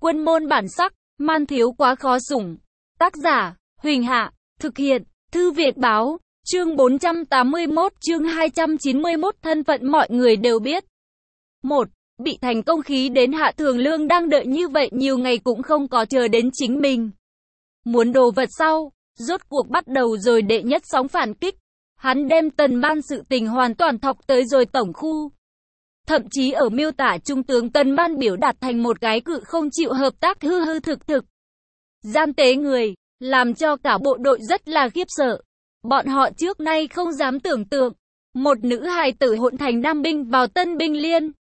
Quân môn bản sắc, man thiếu quá khó sủng. Tác giả, Huỳnh Hạ, thực hiện, Thư Việt Báo, chương 481 chương 291 thân phận mọi người đều biết. 1. Bị thành công khí đến Hạ Thường Lương đang đợi như vậy nhiều ngày cũng không có chờ đến chính mình. Muốn đồ vật sau, rốt cuộc bắt đầu rồi đệ nhất sóng phản kích. Hắn đem Tần Ban sự tình hoàn toàn thọc tới rồi tổng khu. Thậm chí ở miêu tả trung tướng Tần Ban biểu đạt thành một cái cự không chịu hợp tác hư hư thực thực. Gian tế người, làm cho cả bộ đội rất là khiếp sợ. Bọn họ trước nay không dám tưởng tượng, một nữ hài tử hỗn thành nam binh vào tân binh liên.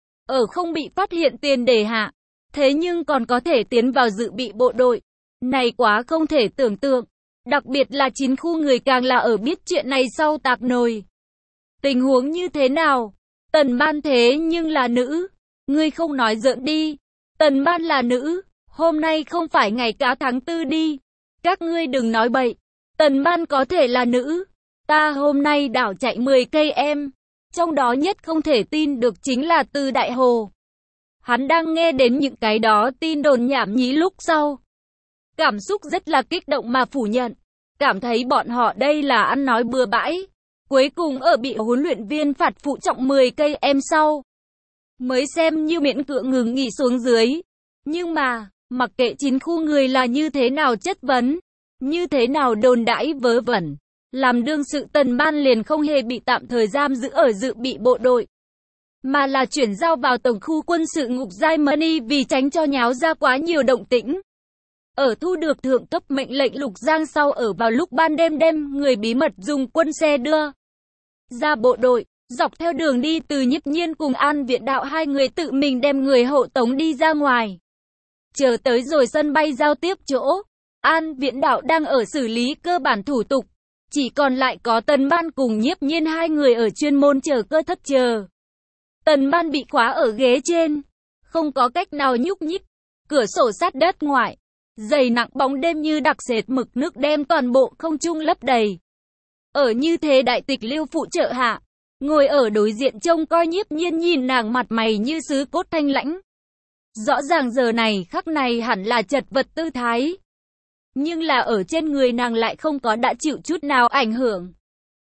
Ở không bị phát hiện tiền đề hạ, thế nhưng còn có thể tiến vào dự bị bộ đội. Này quá không thể tưởng tượng, đặc biệt là 9 khu người càng là ở biết chuyện này sau tạc nồi. Tình huống như thế nào? Tần Ban thế nhưng là nữ. Ngươi không nói giỡn đi. Tần Ban là nữ. Hôm nay không phải ngày cá tháng 4 đi. Các ngươi đừng nói bậy. Tần Ban có thể là nữ. Ta hôm nay đảo chạy 10 cây em. Trong đó nhất không thể tin được chính là Từ Đại Hồ. Hắn đang nghe đến những cái đó tin đồn nhảm nhí lúc sau. Cảm xúc rất là kích động mà phủ nhận. Cảm thấy bọn họ đây là ăn nói bừa bãi. Cuối cùng ở bị huấn luyện viên phạt phụ trọng 10 cây em sau. Mới xem như miễn cưỡng ngừng nghỉ xuống dưới. Nhưng mà, mặc kệ 9 khu người là như thế nào chất vấn, như thế nào đồn đãi vớ vẩn, làm đương sự Tần Ban liền không hề bị tạm thời giam giữ ở dự bị bộ đội, mà là chuyển giao vào tổng khu quân sự ngục giai Mani vì tránh cho nháo ra quá nhiều động tĩnh. Ở thu được thượng cấp mệnh lệnh Lục Giang sau ở vào lúc ban đêm đem người bí mật dùng quân xe đưa ra bộ đội, dọc theo đường đi từ Nhiếp Nhiên cùng An Viễn Đạo hai người tự mình đem người hộ tống đi ra ngoài. Chờ tới rồi sân bay giao tiếp chỗ, An Viễn Đạo đang ở xử lý cơ bản thủ tục, chỉ còn lại có Tần Ban cùng Nhiếp Nhiên hai người ở chuyên môn chờ cơ thất chờ. Tần Ban bị khóa ở ghế trên, không có cách nào nhúc nhích, cửa sổ sát đất ngoại, dày nặng bóng đêm như đặc sệt mực nước đem toàn bộ không trung lấp đầy. Ở như thế đại tịch lưu phụ trợ hạ, ngồi ở đối diện trông coi Nhiếp Nhiên nhìn nàng mặt mày như sứ cốt thanh lãnh. Rõ ràng giờ này khắc này hẳn là chật vật tư thái. Nhưng là ở trên người nàng lại không có đã chịu chút nào ảnh hưởng.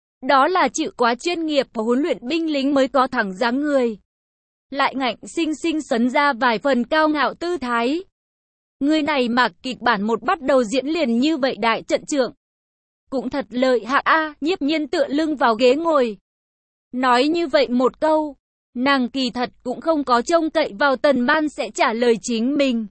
Đó là chịu quá chuyên nghiệp và huấn luyện binh lính mới có thẳng dáng người. Lại ngạnh sinh sinh sấn ra vài phần cao ngạo tư thái. Người này mặc kịch bản một bắt đầu diễn liền như vậy đại trận trưởng. Cũng thật lợi hại a. Nhiếp Nhiên tựa lưng vào ghế ngồi. Nói như vậy một câu, nàng kỳ thật cũng không có trông cậy vào Tần Ban sẽ trả lời chính mình.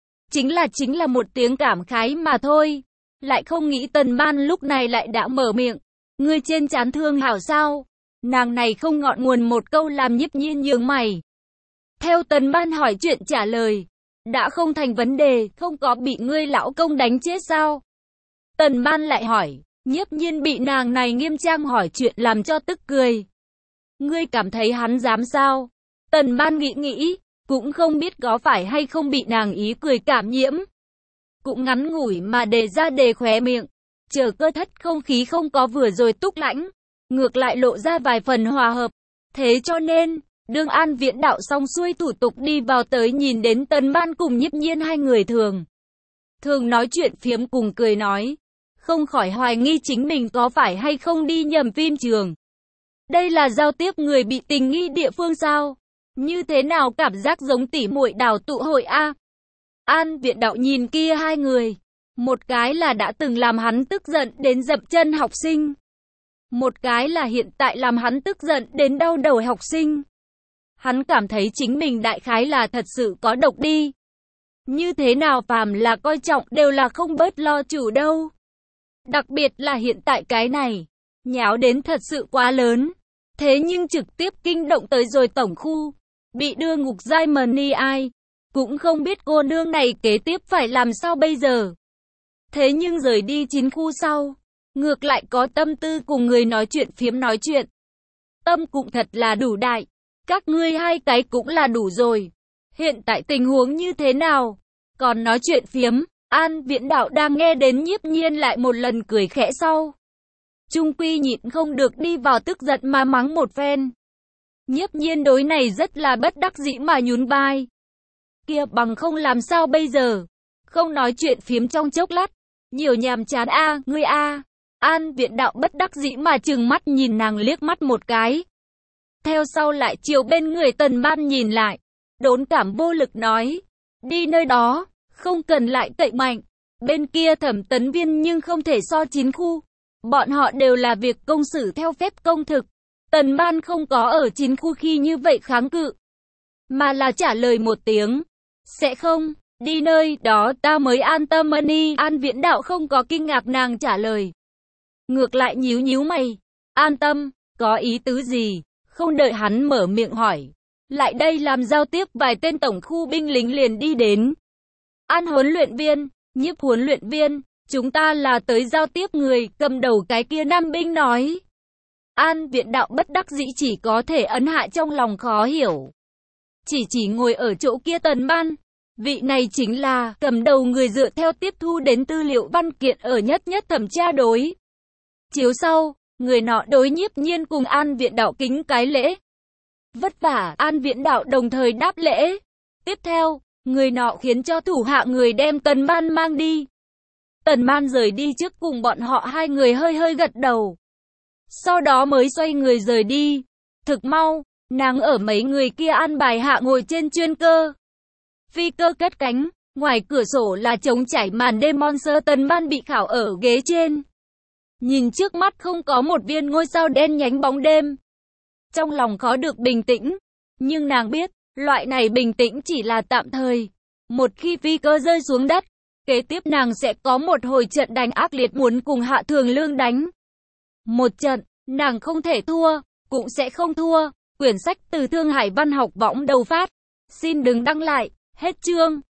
Chính là một tiếng cảm khái mà thôi. Lại không nghĩ Tần Ban lúc này lại đã mở miệng. Ngươi trên trán thương hảo sao? Nàng này không ngọn nguồn một câu làm Nhiếp Nhiên nhướng mày. Theo Tần Ban hỏi chuyện trả lời. Đã không thành vấn đề, không có bị ngươi lão công đánh chết sao? Tần Ban lại hỏi. Nhiếp Nhiên bị nàng này nghiêm trang hỏi chuyện làm cho tức cười. Ngươi cảm thấy hắn dám sao? Tần Ban nghĩ, cũng không biết có phải hay không bị nàng ý cười cảm nhiễm. Cũng ngắn ngủi mà đề ra đề khóe miệng. Chờ cơ thất không khí không có vừa rồi túc lãnh, ngược lại lộ ra vài phần hòa hợp. Thế cho nên, đương An Viễn Đạo xong xuôi thủ tục đi vào tới nhìn đến Tần Ban cùng Nhiếp Nhiên hai người thường nói chuyện phiếm cùng cười nói. Không khỏi hoài nghi chính mình có phải hay không đi nhầm phim trường. Đây là giao tiếp người bị tình nghi địa phương sao? Như thế nào cảm giác giống tỉ muội đào tụ hội a? An Viễn Đạo nhìn kia hai người. Một cái là đã từng làm hắn tức giận đến dậm chân học sinh. Một cái là hiện tại làm hắn tức giận đến đau đầu học sinh. Hắn cảm thấy chính mình đại khái là thật sự có độc đi. Như thế nào phàm là coi trọng đều là không bớt lo chủ đâu. Đặc biệt là hiện tại cái này, nháo đến thật sự quá lớn. Thế nhưng trực tiếp kinh động tới rồi tổng khu, bị đưa ngục giai Mani ai. Cũng không biết cô nương này kế tiếp phải làm sao bây giờ. Thế nhưng rời đi 9 khu sau, ngược lại có tâm tư cùng người nói chuyện phiếm nói chuyện. Tâm cũng thật là đủ đại, các ngươi hai cái cũng là đủ rồi. Hiện tại tình huống như thế nào? Còn nói chuyện phiếm, An Viễn Đạo đang nghe đến Nhiếp Nhiên lại một lần cười khẽ sau. Trung quy nhịn không được đi vào tức giận mà mắng một phen. Nhiếp Nhiên đối này rất là bất đắc dĩ mà nhún vai. Kia bằng không làm sao bây giờ? Không nói chuyện phiếm trong chốc lát. Nhiều nhàm chán a, ngươi a. An Viễn Đạo bất đắc dĩ mà trừng mắt nhìn nàng liếc mắt một cái. Theo sau lại chiều bên người Tần Ban nhìn lại. Đốn cảm vô lực nói. Đi nơi đó, không cần lại cậy mạnh. Bên kia Thẩm Tấn Viên nhưng không thể so chín khu. Bọn họ đều là việc công xử theo phép công thực. Tần Ban không có ở chín khu khi như vậy kháng cự. Mà là trả lời một tiếng. Sẽ không, đi nơi đó ta mới an tâm ân. An Viễn Đạo không có kinh ngạc nàng trả lời. Ngược lại nhíu nhíu mày. An tâm, có ý tứ gì? Không đợi hắn mở miệng hỏi. Lại đây làm giao tiếp vài tên tổng khu binh lính liền đi đến. An huấn luyện viên, Nhiếp huấn luyện viên, chúng ta là tới giao tiếp người, cầm đầu cái kia nam binh nói. An Viễn Đạo bất đắc dĩ chỉ có thể ấn hạ trong lòng khó hiểu. Chỉ ngồi ở chỗ kia Tần Ban. Vị này chính là cầm đầu người dựa theo tiếp thu đến tư liệu văn kiện ở nhất thẩm tra đối. Chiếu sau, người nọ đối Nhiếp Nhiên cùng An Viễn Đạo kính cái lễ. Vất vả, An Viễn Đạo đồng thời đáp lễ. Tiếp theo, người nọ khiến cho thủ hạ người đem Tần Ban mang đi. Tần Ban rời đi trước cùng bọn họ hai người hơi gật đầu. Sau đó mới xoay người rời đi. Thực mau, nàng ở mấy người kia an bài hạ ngồi trên chuyên cơ. Phi cơ cất cánh, ngoài cửa sổ là trống trải màn đêm Monster. Tần Ban bị khảo ở ghế trên. Nhìn trước mắt không có một viên ngôi sao đen nhánh bóng đêm. Trong lòng khó được bình tĩnh. Nhưng nàng biết, loại này bình tĩnh chỉ là tạm thời. Một khi phi cơ rơi xuống đất, kế tiếp nàng sẽ có một hồi trận đánh ác liệt muốn cùng Hạ Thường Lương đánh. Một trận, nàng không thể thua, cũng sẽ không thua. Quyển sách từ Thương Hải Văn học võng đầu phát. Xin đừng đăng lại, hết chương.